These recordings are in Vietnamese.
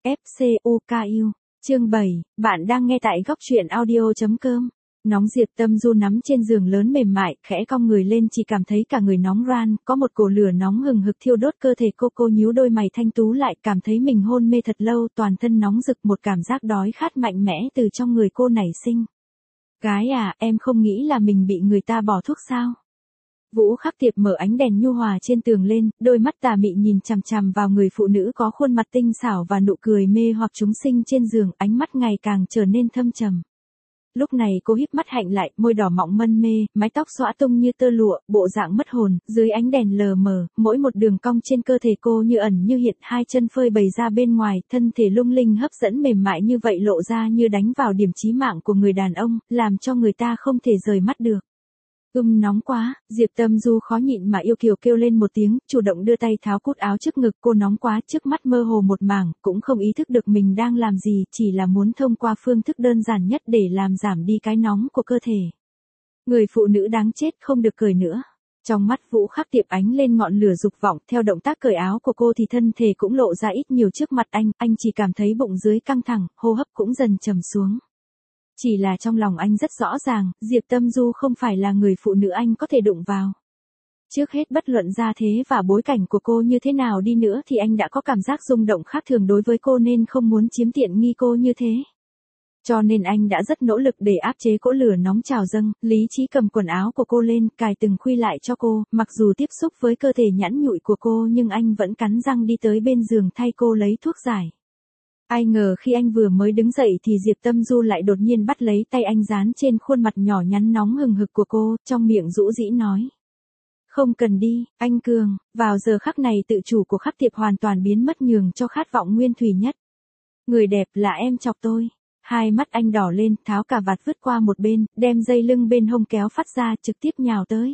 FCUKU. Chương 7, bạn đang nghe tại góc truyện audio.com. Nóng Diệp Tâm Du nắm trên giường lớn mềm mại, khẽ cong người lên chỉ cảm thấy cả người nóng ran, có một cổ lửa nóng hừng hực thiêu đốt cơ thể cô nhíu đôi mày thanh tú lại, cảm thấy mình hôn mê thật lâu, toàn thân nóng rực, một cảm giác đói khát mạnh mẽ từ trong người cô nảy sinh. Gái à, em không nghĩ là mình bị người ta bỏ thuốc sao? Vũ Khắc Tiệp mở ánh đèn nhu hòa trên tường lên, đôi mắt tà mị nhìn chằm chằm vào người phụ nữ có khuôn mặt tinh xảo và nụ cười mê hoặc chúng sinh trên giường, ánh mắt ngày càng trở nên thâm trầm. Lúc này cô híp mắt hạnh lại, môi đỏ mọng mân mê, mái tóc xõa tung như tơ lụa, bộ dạng mất hồn, dưới ánh đèn lờ mờ, mỗi một đường cong trên cơ thể cô như ẩn như hiện, hai chân phơi bày ra bên ngoài, thân thể lung linh hấp dẫn mềm mại như vậy lộ ra như đánh vào điểm chí mạng của người đàn ông, làm cho người ta không thể rời mắt được. Nóng quá, Diệp Tâm Du khó nhịn mà yêu kiều kêu lên một tiếng, chủ động đưa tay tháo cúc áo trước ngực, cô nóng quá, trước mắt mơ hồ một mảng, cũng không ý thức được mình đang làm gì, chỉ là muốn thông qua phương thức đơn giản nhất để làm giảm đi cái nóng của cơ thể. Người phụ nữ đáng chết không được cười nữa. Trong mắt Vũ Khắc Tiệp ánh lên ngọn lửa dục vọng, theo động tác cởi áo của cô thì thân thể cũng lộ ra ít nhiều trước mặt anh chỉ cảm thấy bụng dưới căng thẳng, hô hấp cũng dần trầm xuống. Chỉ là trong lòng anh rất rõ ràng, Diệp Tâm Du không phải là người phụ nữ anh có thể đụng vào. Trước hết bất luận ra thế và bối cảnh của cô như thế nào đi nữa thì anh đã có cảm giác rung động khác thường đối với cô nên không muốn chiếm tiện nghi cô như thế. Cho nên anh đã rất nỗ lực để áp chế cỗ lửa nóng trào dâng, lý trí cầm quần áo của cô lên, cài từng khuy lại cho cô, mặc dù tiếp xúc với cơ thể nhẵn nhụi của cô nhưng anh vẫn cắn răng đi tới bên giường thay cô lấy thuốc giải. Ai ngờ khi anh vừa mới đứng dậy thì Diệp Tâm Du lại đột nhiên bắt lấy tay anh dán trên khuôn mặt nhỏ nhắn nóng hừng hực của cô, trong miệng rũ rĩ nói. Không cần đi, anh Cường, vào giờ khắc này tự chủ của Khắc Tiệp hoàn toàn biến mất nhường cho khát vọng nguyên thủy nhất. Người đẹp là em chọc tôi. Hai mắt anh đỏ lên, tháo cà vạt vứt qua một bên, đem dây lưng bên hông kéo phát ra trực tiếp nhào tới.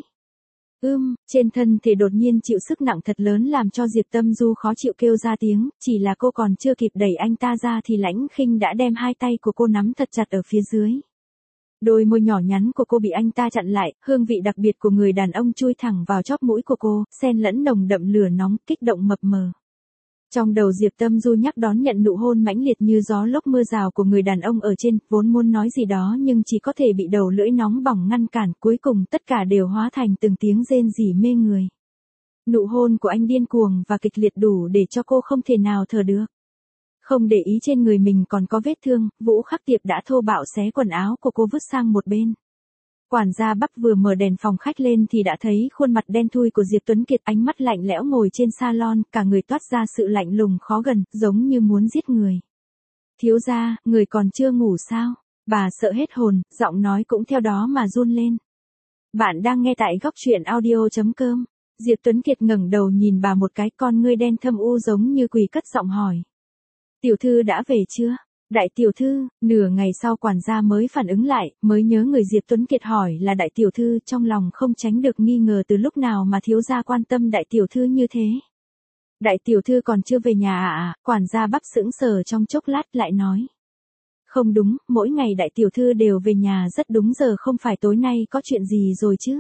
Trên thân thể đột nhiên chịu sức nặng thật lớn làm cho Diệp Tâm Du khó chịu kêu ra tiếng, chỉ là cô còn chưa kịp đẩy anh ta ra thì Lãnh Khinh đã đem hai tay của cô nắm thật chặt ở phía dưới. Đôi môi nhỏ nhắn của cô bị anh ta chặn lại, hương vị đặc biệt của người đàn ông chui thẳng vào chóp mũi của cô, xen lẫn nồng đậm lửa nóng, kích động mập mờ. Trong đầu Diệp Tâm Du nhắc đón nhận nụ hôn mãnh liệt như gió lốc mưa rào của người đàn ông ở trên, vốn muốn nói gì đó nhưng chỉ có thể bị đầu lưỡi nóng bỏng ngăn cản, cuối cùng tất cả đều hóa thành từng tiếng rên rỉ mê người. Nụ hôn của anh điên cuồng và kịch liệt đủ để cho cô không thể nào thở được. Không để ý trên người mình còn có vết thương, Vũ Khắc Tiệp đã thô bạo xé quần áo của cô vứt sang một bên. Quản gia Bắp vừa mở đèn phòng khách lên thì đã thấy khuôn mặt đen thui của Diệp Tuấn Kiệt, ánh mắt lạnh lẽo ngồi trên salon, cả người toát ra sự lạnh lùng khó gần, giống như muốn giết người. Thiếu gia, người còn chưa ngủ sao? Bà sợ hết hồn, giọng nói cũng theo đó mà run lên. Bạn đang nghe tại góc truyện audio.com. Diệp Tuấn Kiệt ngẩng đầu nhìn bà một cái, con ngươi đen thâm u giống như quỷ cất giọng hỏi. Tiểu thư đã về chưa? Đại tiểu thư, nửa ngày sau quản gia mới phản ứng lại, mới nhớ người Diệp Tuấn Kiệt hỏi là đại tiểu thư, trong lòng không tránh được nghi ngờ từ lúc nào mà thiếu gia quan tâm đại tiểu thư như thế. Đại tiểu thư còn chưa về nhà à? Quản gia Bắp sững sờ trong chốc lát lại nói. Không đúng, mỗi ngày đại tiểu thư đều về nhà rất đúng giờ, không phải tối nay có chuyện gì rồi chứ?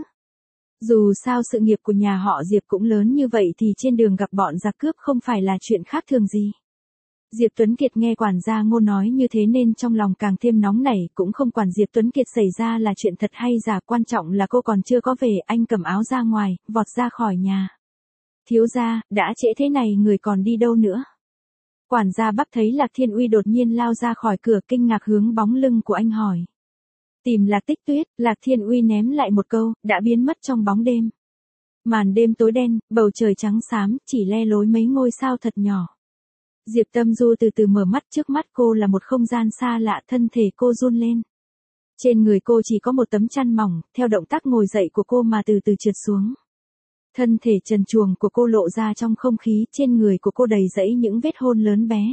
Dù sao sự nghiệp của nhà họ Diệp cũng lớn như vậy thì trên đường gặp bọn giặc cướp không phải là chuyện khác thường gì. Diệp Tuấn Kiệt nghe quản gia Ngô nói như thế nên trong lòng càng thêm nóng nảy, cũng không quản Diệp Tuấn Kiệt xảy ra là chuyện thật hay giả, quan trọng là cô còn chưa có về, anh cầm áo ra ngoài, vọt ra khỏi nhà. Thiếu gia, đã trễ thế này người còn đi đâu nữa? Quản gia Bắp thấy Lạc Thiên Uy đột nhiên lao ra khỏi cửa, kinh ngạc hướng bóng lưng của anh hỏi. Tìm Lạc Tích Tuyết, Lạc Thiên Uy ném lại một câu, đã biến mất trong bóng đêm. Màn đêm tối đen, bầu trời trắng xám, chỉ le lối mấy ngôi sao thật nhỏ. Diệp Tâm Du từ từ mở mắt, trước mắt cô là một không gian xa lạ, thân thể cô run lên. Trên người cô chỉ có một tấm chăn mỏng, theo động tác ngồi dậy của cô mà từ từ trượt xuống. Thân thể trần truồng của cô lộ ra trong không khí, trên người của cô đầy rẫy những vết hôn lớn bé.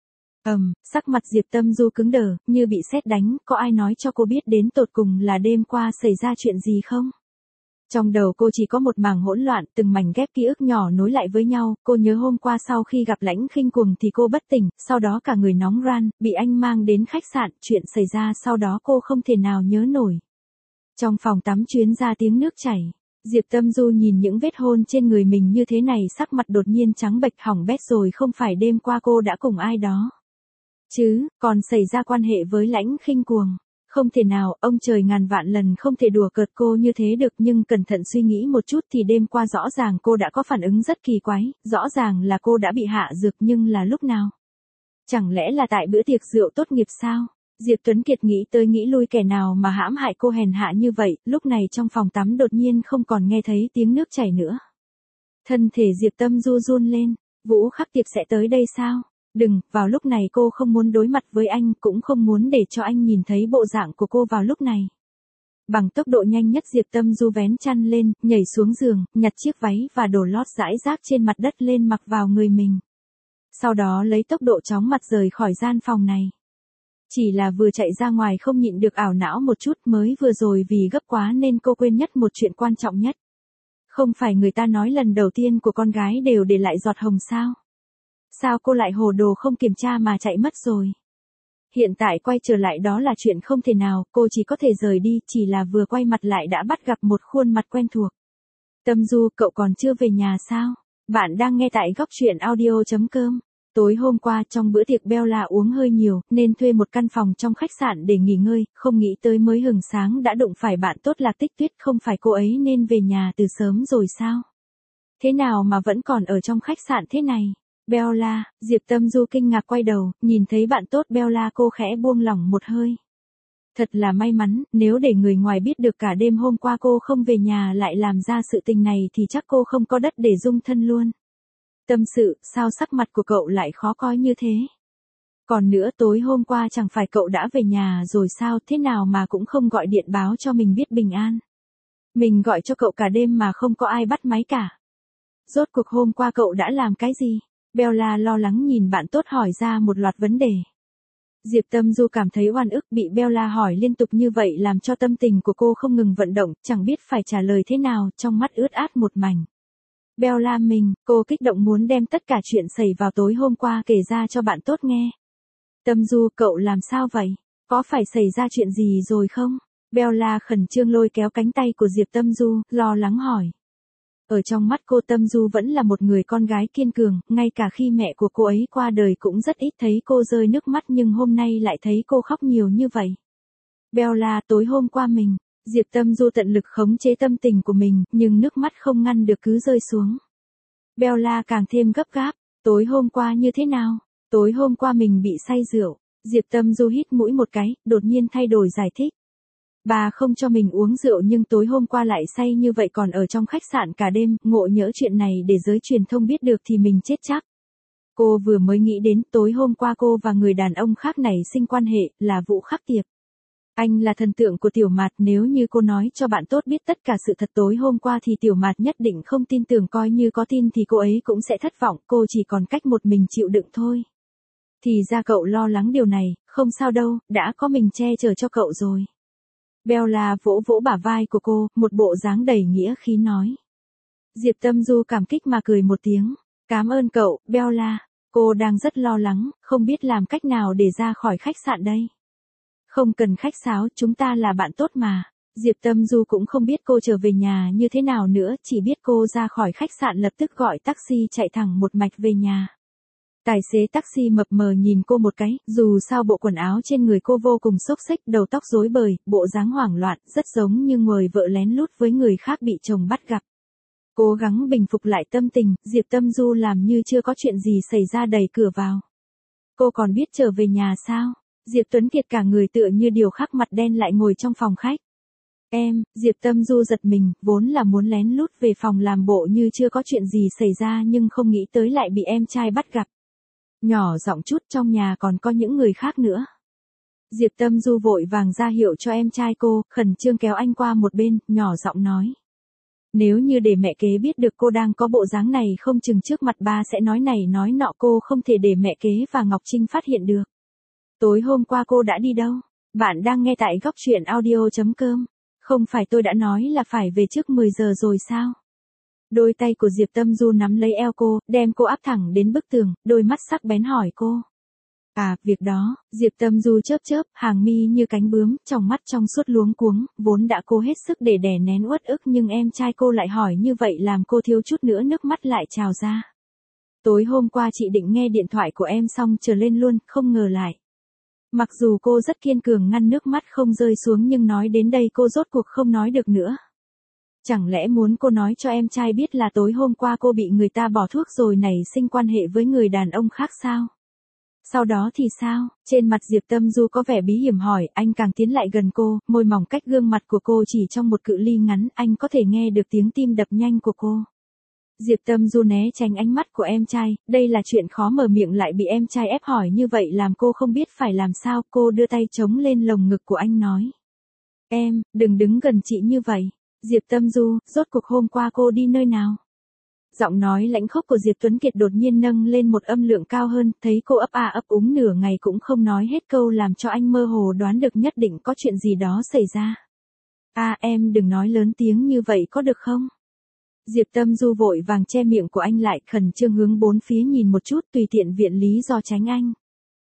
Sắc mặt Diệp Tâm Du cứng đờ, như bị sét đánh, có ai nói cho cô biết đến tột cùng là đêm qua xảy ra chuyện gì không? Trong đầu cô chỉ có một mảng hỗn loạn, từng mảnh ghép ký ức nhỏ nối lại với nhau, cô nhớ hôm qua sau khi gặp Lãnh Khinh Cuồng thì cô bất tỉnh, sau đó cả người nóng ran, bị anh mang đến khách sạn, chuyện xảy ra sau đó cô không thể nào nhớ nổi. Trong phòng tắm chuyến ra tiếng nước chảy, Diệp Tâm Du nhìn những vết hôn trên người mình như thế này, sắc mặt đột nhiên trắng bệch, hỏng bét rồi, không phải đêm qua cô đã cùng ai đó chứ, còn xảy ra quan hệ với Lãnh Khinh Cuồng. Không thể nào, ông trời ngàn vạn lần không thể đùa cợt cô như thế được, nhưng cẩn thận suy nghĩ một chút thì đêm qua rõ ràng cô đã có phản ứng rất kỳ quái, rõ ràng là cô đã bị hạ dược, nhưng là lúc nào? Chẳng lẽ là tại bữa tiệc rượu tốt nghiệp sao? Diệp Tuấn Kiệt nghĩ tới nghĩ lui, kẻ nào mà hãm hại cô hèn hạ như vậy. Lúc này trong phòng tắm đột nhiên không còn nghe thấy tiếng nước chảy nữa. Thân thể Diệp Tâm Du run lên. Vũ Khắc Tiệp sẽ tới đây sao? Đừng, vào lúc này cô không muốn đối mặt với anh, cũng không muốn để cho anh nhìn thấy bộ dạng của cô vào lúc này. Bằng tốc độ nhanh nhất Diệp Tâm Du vén chăn lên, nhảy xuống giường, nhặt chiếc váy và đồ lót rải rác trên mặt đất lên mặc vào người mình. Sau đó lấy tốc độ chóng mặt rời khỏi gian phòng này. Chỉ là vừa chạy ra ngoài không nhịn được ảo não một chút, mới vừa rồi vì gấp quá nên cô quên mất một chuyện quan trọng nhất. Không phải người ta nói lần đầu tiên của con gái đều để lại giọt hồng sao? Sao cô lại hồ đồ không kiểm tra mà chạy mất rồi? Hiện tại quay trở lại đó là chuyện không thể nào, cô chỉ có thể rời đi, chỉ là vừa quay mặt lại đã bắt gặp một khuôn mặt quen thuộc. Tâm Du, cậu còn chưa về nhà sao? Bạn đang nghe tại góc truyện audio.com. Tối hôm qua trong bữa tiệc Bella uống hơi nhiều, nên thuê một căn phòng trong khách sạn để nghỉ ngơi, không nghĩ tới mới hừng sáng đã đụng phải bạn tốt Lạc Tích Tuyết, không phải cô ấy nên về nhà từ sớm rồi sao? Thế nào mà vẫn còn ở trong khách sạn thế này? Bella, Diệp Tâm Du kinh ngạc quay đầu, nhìn thấy bạn tốt Bella cô khẽ buông lỏng một hơi. Thật là may mắn, nếu để người ngoài biết được cả đêm hôm qua cô không về nhà lại làm ra sự tình này thì chắc cô không có đất để dung thân luôn. Tâm sự, sao sắc mặt của cậu lại khó coi như thế? Còn nữa, tối hôm qua chẳng phải cậu đã về nhà rồi sao, thế nào mà cũng không gọi điện báo cho mình biết bình an? Mình gọi cho cậu cả đêm mà không có ai bắt máy cả. Rốt cuộc hôm qua cậu đã làm cái gì? Bella lo lắng nhìn bạn tốt hỏi ra một loạt vấn đề. Diệp Tâm Du cảm thấy oan ức, bị Bella hỏi liên tục như vậy làm cho tâm tình của cô không ngừng vận động, chẳng biết phải trả lời thế nào, trong mắt ướt át một mảnh. Bella mình, cô kích động muốn đem tất cả chuyện xảy vào tối hôm qua kể ra cho bạn tốt nghe. Tâm Du, cậu làm sao vậy? Có phải xảy ra chuyện gì rồi không? Bella khẩn trương lôi kéo cánh tay của Diệp Tâm Du, lo lắng hỏi. Ở trong mắt cô, Tâm Du vẫn là một người con gái kiên cường, ngay cả khi mẹ của cô ấy qua đời cũng rất ít thấy cô rơi nước mắt, nhưng hôm nay lại thấy cô khóc nhiều như vậy. Bella, tối hôm qua mình, Diệp Tâm Du tận lực khống chế tâm tình của mình, nhưng nước mắt không ngăn được cứ rơi xuống. Bella càng thêm gấp gáp, tối hôm qua như thế nào? Tối hôm qua mình bị say rượu. Diệp Tâm Du hít mũi một cái, đột nhiên thay đổi giải thích. Bà không cho mình uống rượu nhưng tối hôm qua lại say như vậy, còn ở trong khách sạn cả đêm, ngộ nhỡ chuyện này để giới truyền thông biết được thì mình chết chắc. Cô vừa mới nghĩ đến tối hôm qua cô và người đàn ông khác này sinh quan hệ, là Vũ Khắc Tiệp. Anh là thần tượng của Tiểu Mạt, nếu như cô nói cho bạn tốt biết tất cả sự thật tối hôm qua thì Tiểu Mạt nhất định không tin tưởng, coi như có tin thì cô ấy cũng sẽ thất vọng, cô chỉ còn cách một mình chịu đựng thôi. Thì ra cậu lo lắng điều này, không sao đâu, đã có mình che chở cho cậu rồi. Bella vỗ vỗ bả vai của cô, một bộ dáng đầy nghĩa khí nói. Diệp Tâm Du cảm kích mà cười một tiếng. Cảm ơn cậu, Bella. Cô đang rất lo lắng, không biết làm cách nào để ra khỏi khách sạn đây. Không cần khách sáo, chúng ta là bạn tốt mà. Diệp Tâm Du cũng không biết cô trở về nhà như thế nào nữa, chỉ biết cô ra khỏi khách sạn lập tức gọi taxi chạy thẳng một mạch về nhà. Tài xế taxi mập mờ nhìn cô một cái, dù sao bộ quần áo trên người cô vô cùng xốc xếch, đầu tóc rối bời, bộ dáng hoảng loạn, rất giống như người vợ lén lút với người khác bị chồng bắt gặp. Cố gắng bình phục lại tâm tình, Diệp Tâm Du làm như chưa có chuyện gì xảy ra đẩy cửa vào. Cô còn biết trở về nhà sao? Diệp Tuấn Kiệt cả người tựa như điều khắc, mặt đen lại ngồi trong phòng khách. Em, Diệp Tâm Du giật mình, vốn là muốn lén lút về phòng làm bộ như chưa có chuyện gì xảy ra nhưng không nghĩ tới lại bị em trai bắt gặp. Nhỏ giọng chút, trong nhà còn có những người khác nữa. Diệp Tâm Du vội vàng ra hiệu cho em trai cô, khẩn trương kéo anh qua một bên, nhỏ giọng nói. Nếu như để mẹ kế biết được cô đang có bộ dáng này không chừng trước mặt ba sẽ nói này nói nọ, cô không thể để mẹ kế và Ngọc Trinh phát hiện được. Tối hôm qua cô đã đi đâu? Bạn đang nghe tại góc truyện audio.com. Không phải tôi đã nói là phải về trước 10 giờ rồi sao? Đôi tay của Diệp Tâm Du nắm lấy eo cô, đem cô áp thẳng đến bức tường, đôi mắt sắc bén hỏi cô. À, việc đó, Diệp Tâm Du chớp chớp, hàng mi như cánh bướm, trong mắt trong suốt luống cuống, vốn đã cố hết sức để đè nén uất ức nhưng em trai cô lại hỏi như vậy làm cô thiếu chút nữa nước mắt lại trào ra. Tối hôm qua chị định nghe điện thoại của em xong trở lên luôn, không ngờ lại. Mặc dù cô rất kiên cường ngăn nước mắt không rơi xuống nhưng nói đến đây cô rốt cuộc không nói được nữa. Chẳng lẽ muốn cô nói cho em trai biết là tối hôm qua cô bị người ta bỏ thuốc rồi nảy sinh quan hệ với người đàn ông khác sao? Sau đó thì sao? Trên mặt Diệp Tâm Du có vẻ bí hiểm hỏi, anh càng tiến lại gần cô, môi mỏng cách gương mặt của cô chỉ trong một cự ly ngắn, anh có thể nghe được tiếng tim đập nhanh của cô. Diệp Tâm Du né tránh ánh mắt của em trai, đây là chuyện khó mở miệng lại bị em trai ép hỏi như vậy làm cô không biết phải làm sao, cô đưa tay chống lên lồng ngực của anh nói. Em, đừng đứng gần chị như vậy. Diệp Tâm Du, rốt cuộc hôm qua cô đi nơi nào? Giọng nói lãnh khốc của Diệp Tuấn Kiệt đột nhiên nâng lên một âm lượng cao hơn, thấy cô ấp a ấp úng nửa ngày cũng không nói hết câu làm cho anh mơ hồ đoán được nhất định có chuyện gì đó xảy ra. Em đừng nói lớn tiếng như vậy có được không? Diệp Tâm Du vội vàng che miệng của anh lại, khẩn trương hướng bốn phía nhìn một chút tùy tiện viện lý do tránh anh.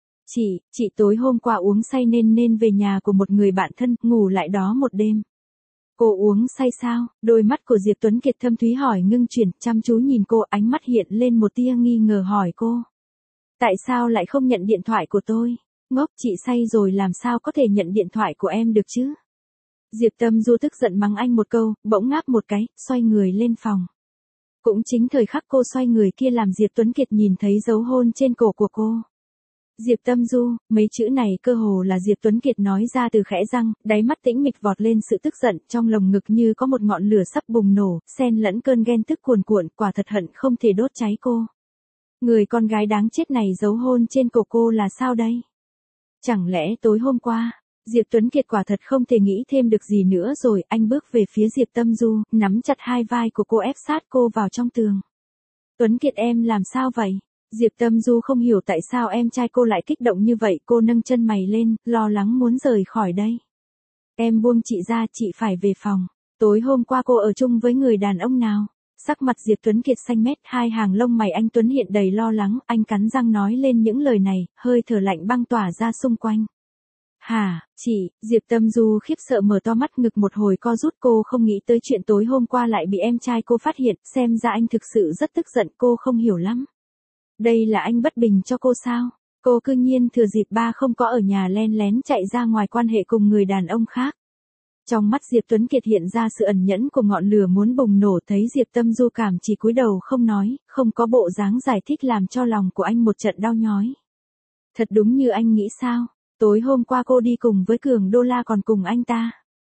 Chị tối hôm qua uống say nên về nhà của một người bạn thân, ngủ lại đó một đêm. Cô uống say sao? Đôi mắt của Diệp Tuấn Kiệt thâm thúy hỏi ngưng chuyển, chăm chú nhìn cô, ánh mắt hiện lên một tia nghi ngờ hỏi cô. Tại sao lại không nhận điện thoại của tôi? Ngốc, chị say rồi làm sao có thể nhận điện thoại của em được chứ? Diệp Tâm Du tức giận mắng anh một câu, bỗng ngáp một cái, xoay người lên phòng. Cũng chính thời khắc cô xoay người kia làm Diệp Tuấn Kiệt nhìn thấy dấu hôn trên cổ của cô. Diệp Tâm Du, mấy chữ này cơ hồ là Diệp Tuấn Kiệt nói ra từ khẽ răng, đáy mắt tĩnh mịch vọt lên sự tức giận, trong lồng ngực như có một ngọn lửa sắp bùng nổ, xen lẫn cơn ghen tức cuồn cuộn, quả thật hận không thể đốt cháy cô. Người con gái đáng chết này giấu hôn trên cổ cô là sao đây? Chẳng lẽ tối hôm qua, Diệp Tuấn Kiệt quả thật không thể nghĩ thêm được gì nữa rồi, anh bước về phía Diệp Tâm Du, nắm chặt hai vai của cô ép sát cô vào trong tường. Tuấn Kiệt em làm sao vậy? Diệp Tâm Du không hiểu tại sao em trai cô lại kích động như vậy, cô nâng chân mày lên, lo lắng muốn rời khỏi đây. Em buông chị ra, chị phải về phòng. Tối hôm qua cô ở chung với người đàn ông nào? Sắc mặt Diệp Tuấn Kiệt xanh mét, hai hàng lông mày anh Tuấn hiện đầy lo lắng, anh cắn răng nói lên những lời này, hơi thở lạnh băng tỏa ra xung quanh. Hả, chị, Diệp Tâm Du khiếp sợ mở to mắt, ngực một hồi co rút, cô không nghĩ tới chuyện tối hôm qua lại bị em trai cô phát hiện, xem ra anh thực sự rất tức giận, cô không hiểu lắm. Đây là anh bất bình cho cô sao? Cô cư nhiên thừa dịp ba không có ở nhà len lén chạy ra ngoài quan hệ cùng người đàn ông khác. Trong mắt Diệp Tuấn Kiệt hiện ra sự ẩn nhẫn của ngọn lửa muốn bùng nổ, thấy Diệp Tâm Du cảm chỉ cúi đầu không nói, không có bộ dáng giải thích làm cho lòng của anh một trận đau nhói. Thật đúng như anh nghĩ sao? Tối hôm qua cô đi cùng với Cường Đô La còn cùng anh ta.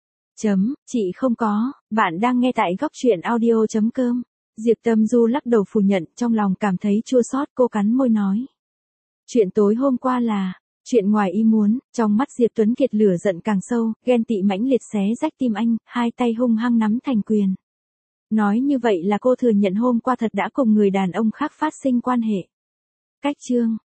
Chị không có, bạn đang nghe tại góc truyện audio.com. Diệp Tâm Du lắc đầu phủ nhận, trong lòng cảm thấy chua xót, cô cắn môi nói. Chuyện tối hôm qua là chuyện ngoài ý muốn, trong mắt Diệp Tuấn Kiệt lửa giận càng sâu, ghen tị mãnh liệt xé rách tim anh, hai tay hung hăng nắm thành quyền. Nói như vậy là cô thừa nhận hôm qua thật đã cùng người đàn ông khác phát sinh quan hệ. Cách chương